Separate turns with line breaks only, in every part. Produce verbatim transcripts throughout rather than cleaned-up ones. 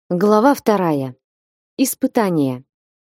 Глава вторая. Испытание.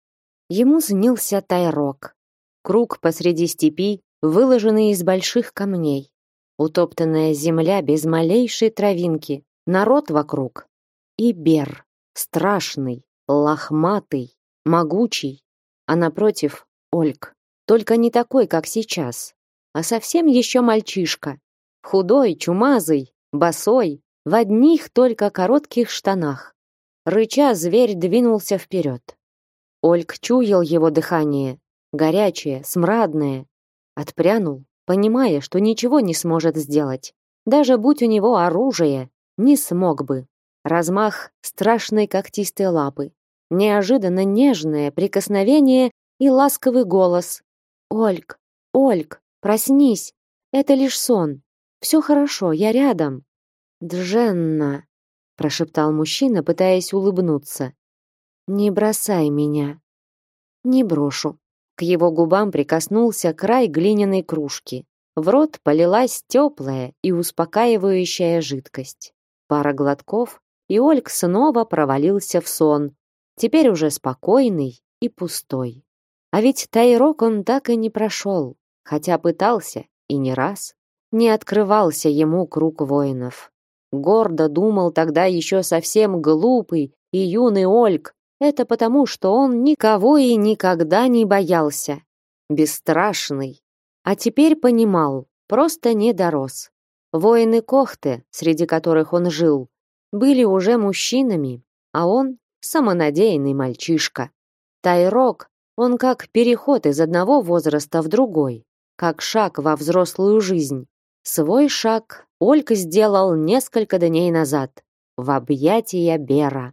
Ему снился Тайрок. Круг посреди степи, выложенный из больших камней. Утоптанная земля без малейшей травинки. Народ вокруг. И Бер. Страшный, лохматый, могучий. А напротив Ольг. Только не такой, как сейчас. А совсем еще мальчишка. Худой, чумазый, босой, в одних только коротких штанах. Рыча, зверь двинулся вперед. Ольг чуял его дыхание, горячее, смрадное. Отпрянул, понимая, что ничего не сможет сделать. Даже будь у него оружие, не смог бы. Размах страшной когтистой лапы, неожиданно нежное прикосновение и ласковый голос. «Ольг, Ольг, проснись! Это лишь сон. Все хорошо, я рядом». «Дженна», прошептал мужчина, пытаясь улыбнуться. Не бросай меня. Не брошу. К его губам прикоснулся край глиняной кружки. В рот полилась теплая и успокаивающая жидкость. Пара глотков, и Ольг снова провалился в сон, теперь уже спокойный и пустой. А ведь Тайрок он так и не прошел, хотя пытался и не раз. Не открывался ему круг воинов. Гордо думал тогда еще совсем глупый и юный Ольг. Это потому, что он никого и никогда не боялся. Бесстрашный. А теперь понимал, просто не дорос. Воины Кохты, среди которых он жил, были уже мужчинами, а он самонадеянный мальчишка. Тайрок, он как переход из одного возраста в другой, как шаг во взрослую жизнь. Свой шаг Ольга сделал несколько дней назад, в объятия Бера.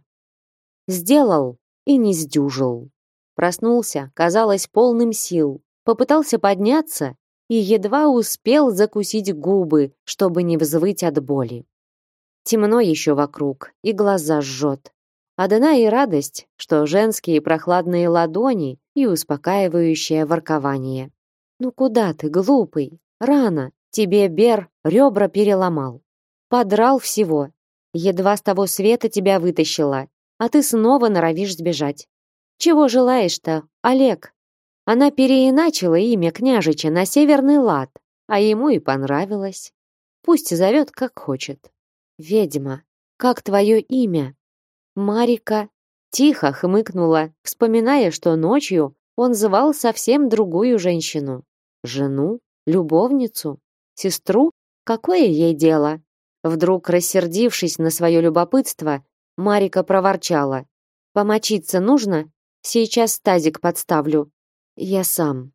Сделал и не сдюжил. Проснулся, казалось, полным сил, попытался подняться и едва успел закусить губы, чтобы не взвыть от боли. Темно еще вокруг, и глаза жжет. Одна и радость, что женские прохладные ладони и успокаивающее воркование. «Ну куда ты, глупый? Рано! Тебе Бер ребра переломал. Подрал всего. Едва с того света тебя вытащила, а ты снова норовишь сбежать. Чего желаешь-то, Олег?» Она переиначила имя княжича на Северный лад, а ему и понравилось. Пусть зовет, как хочет. «Ведьма, как твое имя?» «Марика». Тихо хмыкнула, вспоминая, что ночью он звал совсем другую женщину. Жену? Любовницу? Сестру? Какое ей дело? Вдруг, рассердившись на свое любопытство, Марика проворчала. «Помочиться нужно? Сейчас тазик подставлю». «Я сам».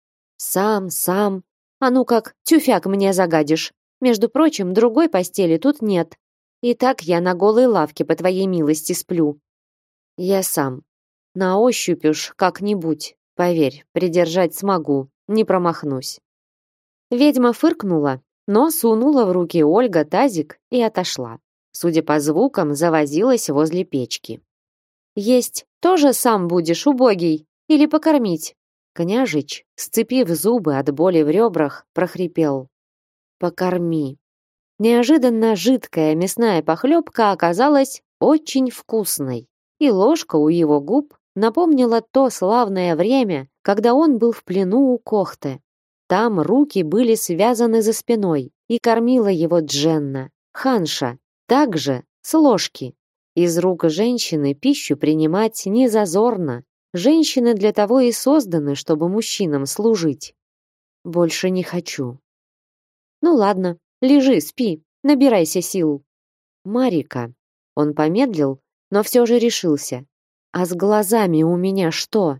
«Сам, сам. А ну как, тюфяк мне загадишь. Между прочим, другой постели тут нет. И так я на голой лавке по твоей милости сплю». «Я сам. На ощупь уж как-нибудь. Поверь, придержать смогу, не промахнусь». Ведьма фыркнула, но сунула в руки Ольга тазик и отошла. Судя по звукам, завозилась возле печки. «Есть тоже сам будешь, убогий, или покормить?» Княжич, сцепив зубы от боли в ребрах, прохрипел. «Покорми». Неожиданно жидкая мясная похлебка оказалась очень вкусной, и ложка у его губ напомнила то славное время, когда он был в плену у Кохты. Там руки были связаны за спиной, и кормила его Дженна, ханша, также с ложки. Из рук женщины пищу принимать не зазорно. Женщины для того и созданы, чтобы мужчинам служить. Больше не хочу. Ну ладно, лежи, спи, набирайся сил. Марика. Он помедлил, но все же решился. А с глазами у меня что?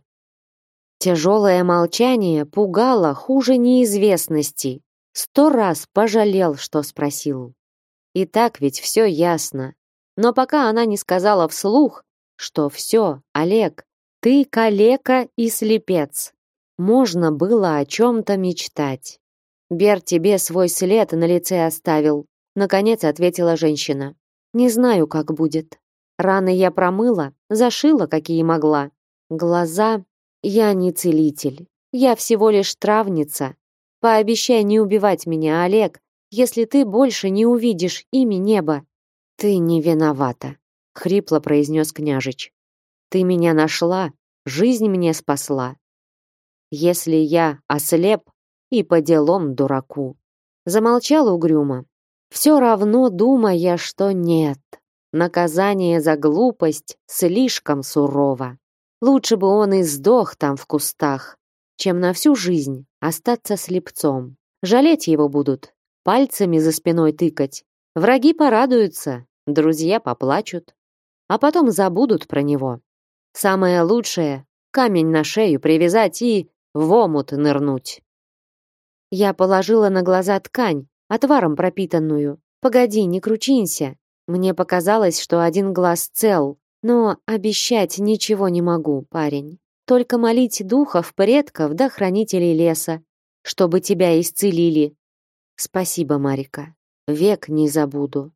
Тяжелое молчание пугало хуже неизвестности. Сто раз пожалел, что спросил. И так ведь все ясно. Но пока она не сказала вслух, что все, Олег, ты калека и слепец. Можно было о чем-то мечтать. Бер тебе свой след на лице оставил, наконец ответила женщина. Не знаю, как будет. Раны я промыла, зашила, какие могла. Глаза... Я не целитель. Я всего лишь травница. Пообещай не убивать меня, Олег, если ты больше не увидишь ими неба. Ты не виновата. хрипло произнес княжич. Ты меня нашла, жизнь мне спасла. Если я ослеп, и по делам дураку. Замолчал угрюмо, все равно думая, что нет. Наказание за глупость слишком сурово. Лучше бы он и сдох там в кустах, чем на всю жизнь остаться слепцом. Жалеть его будут, пальцами за спиной тыкать. Враги порадуются, друзья поплачут, а потом забудут про него. Самое лучшее — камень на шею привязать и в омут нырнуть. Я положила на глаза ткань, отваром пропитанную. Погоди, не кручинься. Мне показалось, что один глаз цел, но обещать ничего не могу, парень. Только молить духов, предков да хранителей леса, чтобы тебя исцелили. Спасибо, Марика. Век не забуду.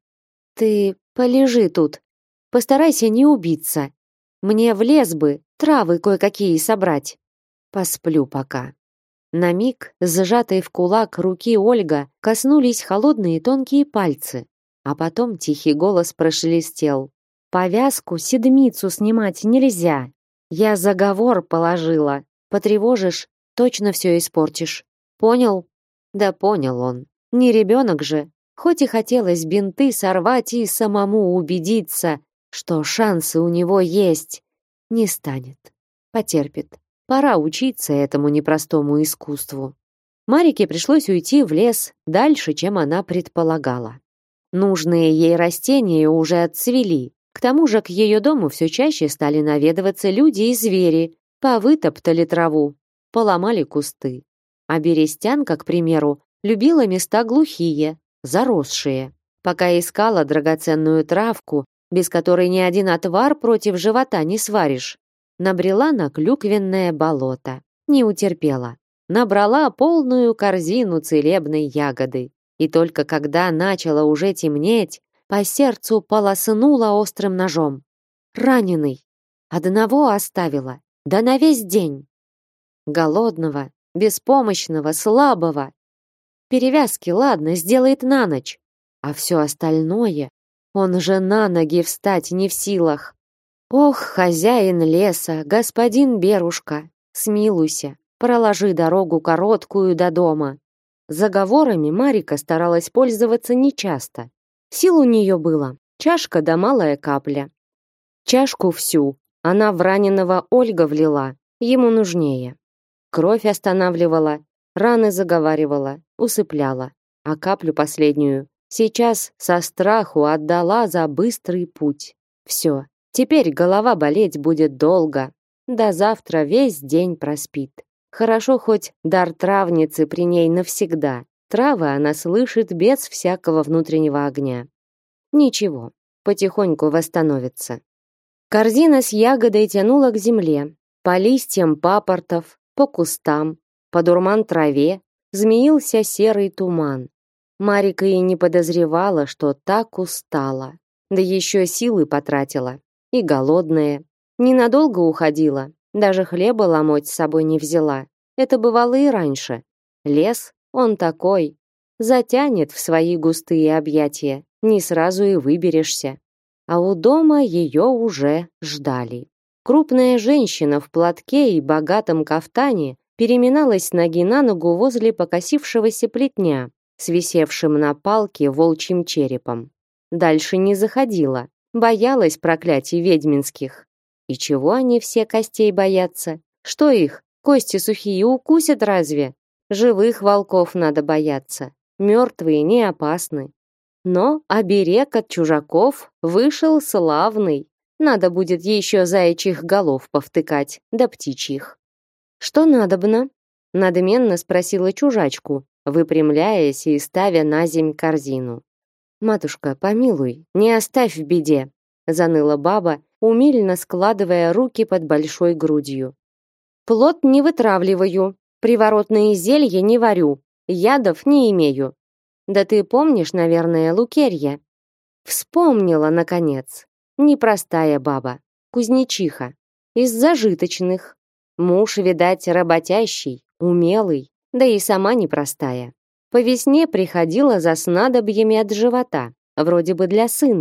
Ты полежи тут. Постарайся не убиться. Мне в лес бы травы кое-какие собрать. Посплю пока. На миг, сжатые в кулак руки Ольга, коснулись холодные тонкие пальцы, а потом тихий голос прошелестел. «Повязку, седмицу снимать нельзя. Я заговор положила. Потревожишь, точно все испортишь. Понял?» Да понял он. Не ребенок же. Хоть и хотелось бинты сорвать и самому убедиться, что шансы у него есть. Не станет. Потерпит. Пора учиться этому непростому искусству. Марике пришлось уйти в лес дальше, чем она предполагала. Нужные ей растения уже отцвели. К тому же к ее дому все чаще стали наведываться люди и звери, повытоптали траву, поломали кусты. А берестянка, к примеру, любила места глухие, заросшие. Пока искала драгоценную травку, без которой ни один отвар против живота не сваришь, набрела на клюквенное болото. Не утерпела. Набрала полную корзину целебной ягоды. И только когда начало уже темнеть, по сердцу полоснула острым ножом. Раненый. Одного оставила. Да на весь день. Голодного, беспомощного, слабого. Перевязки, ладно, сделает на ночь. А все остальное... Он же на ноги встать не в силах. Ох, хозяин леса, господин Берушка, смилуйся, проложи дорогу короткую до дома. Заговорами Марика старалась пользоваться нечасто. Сил у нее было чашка да малая капля. Чашку всю она в раненого Ольга влила, ему нужнее. Кровь останавливала, раны заговаривала, усыпляла, а каплю последнюю сейчас со страху отдала за быстрый путь. Все. Теперь голова болеть будет долго. До завтра весь день проспит. Хорошо хоть дар травницы при ней навсегда. Травы она слышит без всякого внутреннего огня. Ничего, потихоньку восстановится. Корзина с ягодой тянула к земле. По листьям папоротов, по кустам, по дурман траве змеился серый туман. Марика и не подозревала, что так устала. Да еще силы потратила. И голодная. Ненадолго уходила, даже хлеба ломоть с собой не взяла. Это бывало и раньше. Лес, он такой. Затянет в свои густые объятия, не сразу и выберешься. А у дома ее уже ждали. Крупная женщина в платке и богатом кафтане переминалась с ноги на ногу возле покосившегося плетня, с висевшим на палке волчьим черепом. Дальше не заходила. Боялась проклятий ведьминских. И чего они все костей боятся? Что их, кости сухие, укусят разве? Живых волков надо бояться. Мертвые не опасны. Но оберег от чужаков вышел славный. Надо будет еще заячьих голов повтыкать, да птичьих. «Что надобно?» — надменно спросила чужачку, выпрямляясь и ставя на земь корзину. «Матушка, помилуй, не оставь в беде», — заныла баба, умильно складывая руки под большой грудью. «Плод не вытравливаю, приворотные зелья не варю, ядов не имею. Да ты помнишь, наверное, Лукерья?» Вспомнила, наконец. Непростая баба, кузнечиха, из зажиточных. Муж, видать, работящий, умелый, да и сама непростая. По весне приходила за снадобьями от живота, вроде бы для сына.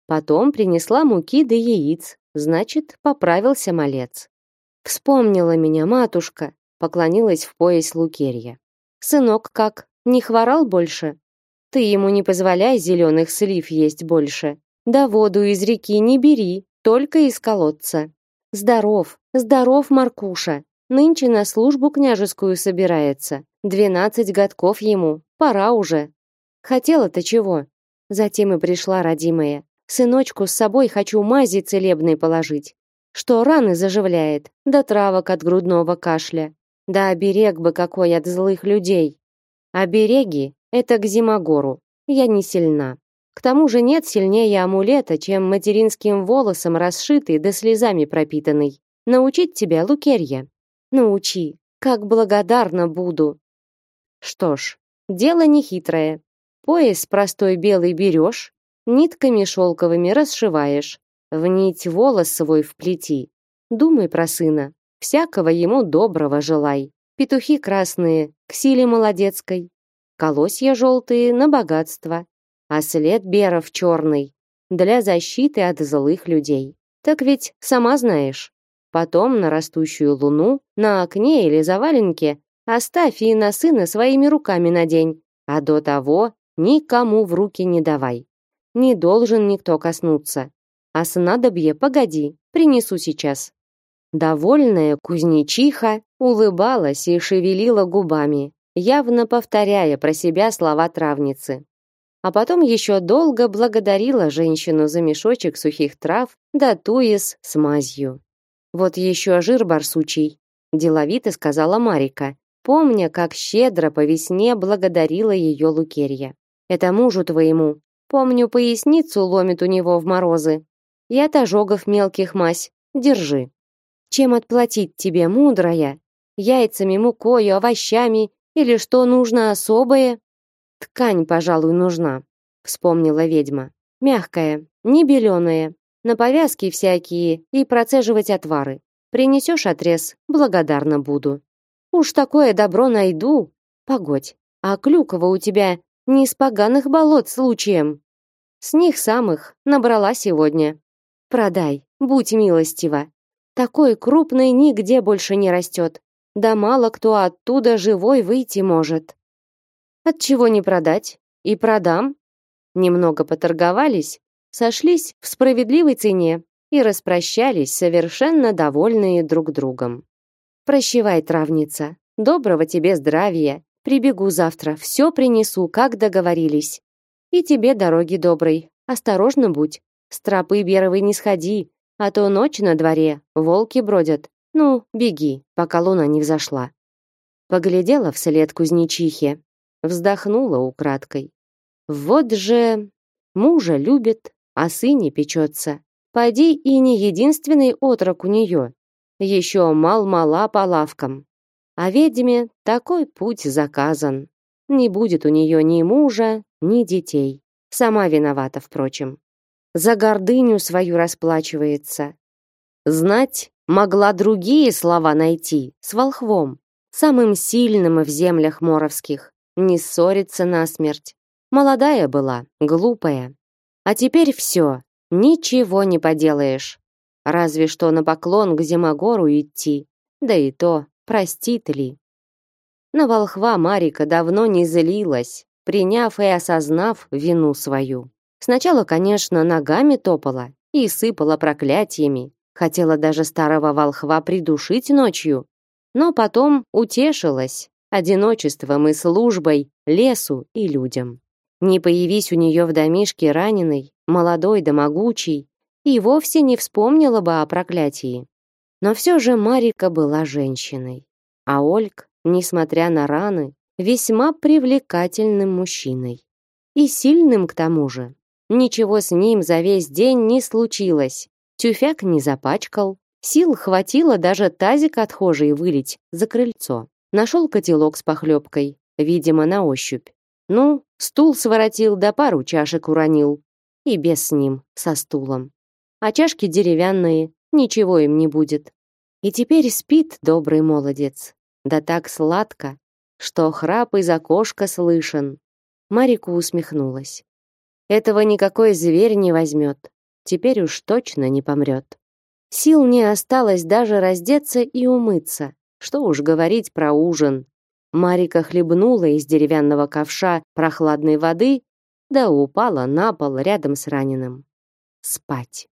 Потом принесла муки да яиц, значит, поправился малец. Вспомнила меня матушка, поклонилась в пояс Лукерья. Сынок как, не хворал больше? Ты ему не позволяй зеленых слив есть больше. Да воду из реки не бери, только из колодца. Здоров, здоров, Маркуша. Нынче на службу княжескую собирается. Двенадцать годков ему, пора уже. Хотела-то чего? Затем и пришла родимая. Сыночку с собой хочу мази целебной положить, что раны заживляет, да травок от грудного кашля. Да оберег бы какой от злых людей. Обереги — это к Зимогору. Я не сильна. К тому же нет сильнее амулета, чем материнским волосом расшитый да слезами пропитанный. Научить тебя, Лукерья? Научи. Как благодарна буду. Что ж, дело нехитрое. Пояс простой белый берешь, нитками шелковыми расшиваешь, в нить волос свой вплети. Думай про сына, всякого ему доброго желай. Петухи красные к силе молодецкой, колосья желтые на богатство, а след беров черный для защиты от злых людей. Так ведь сама знаешь. Потом на растущую луну, на окне или заваленке оставь и на сына своими руками надень, а до того никому в руки не давай. Не должен никто коснуться. А снадобье погоди, принесу сейчас. Довольная кузнечиха улыбалась и шевелила губами, явно повторяя про себя слова травницы. А потом еще долго благодарила женщину за мешочек сухих трав да туес с мазью. Вот еще жир барсучий, деловито сказала Марика, помня, как щедро по весне благодарила ее Лукерья. Это мужу твоему. Помню, поясницу ломит у него в морозы. И от ожогов мелких мазь. Держи. Чем отплатить тебе, мудрая? Яйцами, мукою, овощами или что нужно особое? Ткань, пожалуй, нужна, вспомнила ведьма. Мягкая, не беленая, на повязки всякие и процеживать отвары. Принесешь отрез, благодарна буду. Уж такое добро найду. Погодь, а клюква у тебя не из поганых болот случаем? С них самых набрала сегодня. Продай, будь милостива. Такой крупный нигде больше не растет. Да мало кто оттуда живой выйти может. Отчего не продать? И продам. Немного поторговались, сошлись в справедливой цене и распрощались, совершенно довольные друг другом. Прощавай, травница. Доброго тебе здравия. Прибегу завтра, все принесу, как договорились. И тебе дороги доброй. Осторожно будь. С тропы Беровой не сходи, а то ночь на дворе, волки бродят. Ну, беги, пока луна не взошла. Поглядела вслед кузнечихе, вздохнула украдкой. Вот же мужа любит, о сыне печется. Поди и не единственный отрок у нее. Еще мал-мала по лавкам. А ведьме такой путь заказан. Не будет у нее ни мужа, ни детей. Сама виновата, впрочем. За гордыню свою расплачивается. Знать могла другие слова найти с волхвом, самым сильным в землях моровских, не ссориться насмерть. Молодая была, глупая. А теперь все, ничего не поделаешь. Разве что на поклон к Зимогору идти, да и то, простит ли. На волхва Марика давно не злилась, приняв и осознав вину свою. Сначала, конечно, ногами топала и сыпала проклятиями, хотела даже старого волхва придушить ночью, но потом утешилась одиночеством и службой лесу и людям. Не появись у нее в домишке раненый, молодой да могучий, и вовсе не вспомнила бы о проклятии. Но все же Марика была женщиной, а Ольг, несмотря на раны, весьма привлекательным мужчиной. И сильным к тому же. Ничего с ним за весь день не случилось. Тюфяк не запачкал, сил хватило даже тазик отхожий вылить за крыльцо. Нашел котелок с похлебкой, видимо, на ощупь. Ну, стул своротил да пару чашек уронил. И без с ним, со стулом. А чашки деревянные, ничего им не будет. И теперь спит добрый молодец. Да так сладко, что храп из окошка слышен. Марика усмехнулась. Этого никакой зверь не возьмет. теперь уж точно не помрет. Сил не осталось даже раздеться и умыться. Что уж говорить про ужин. Марика хлебнула из деревянного ковша прохладной воды, да упала на пол рядом с раненым. Спать.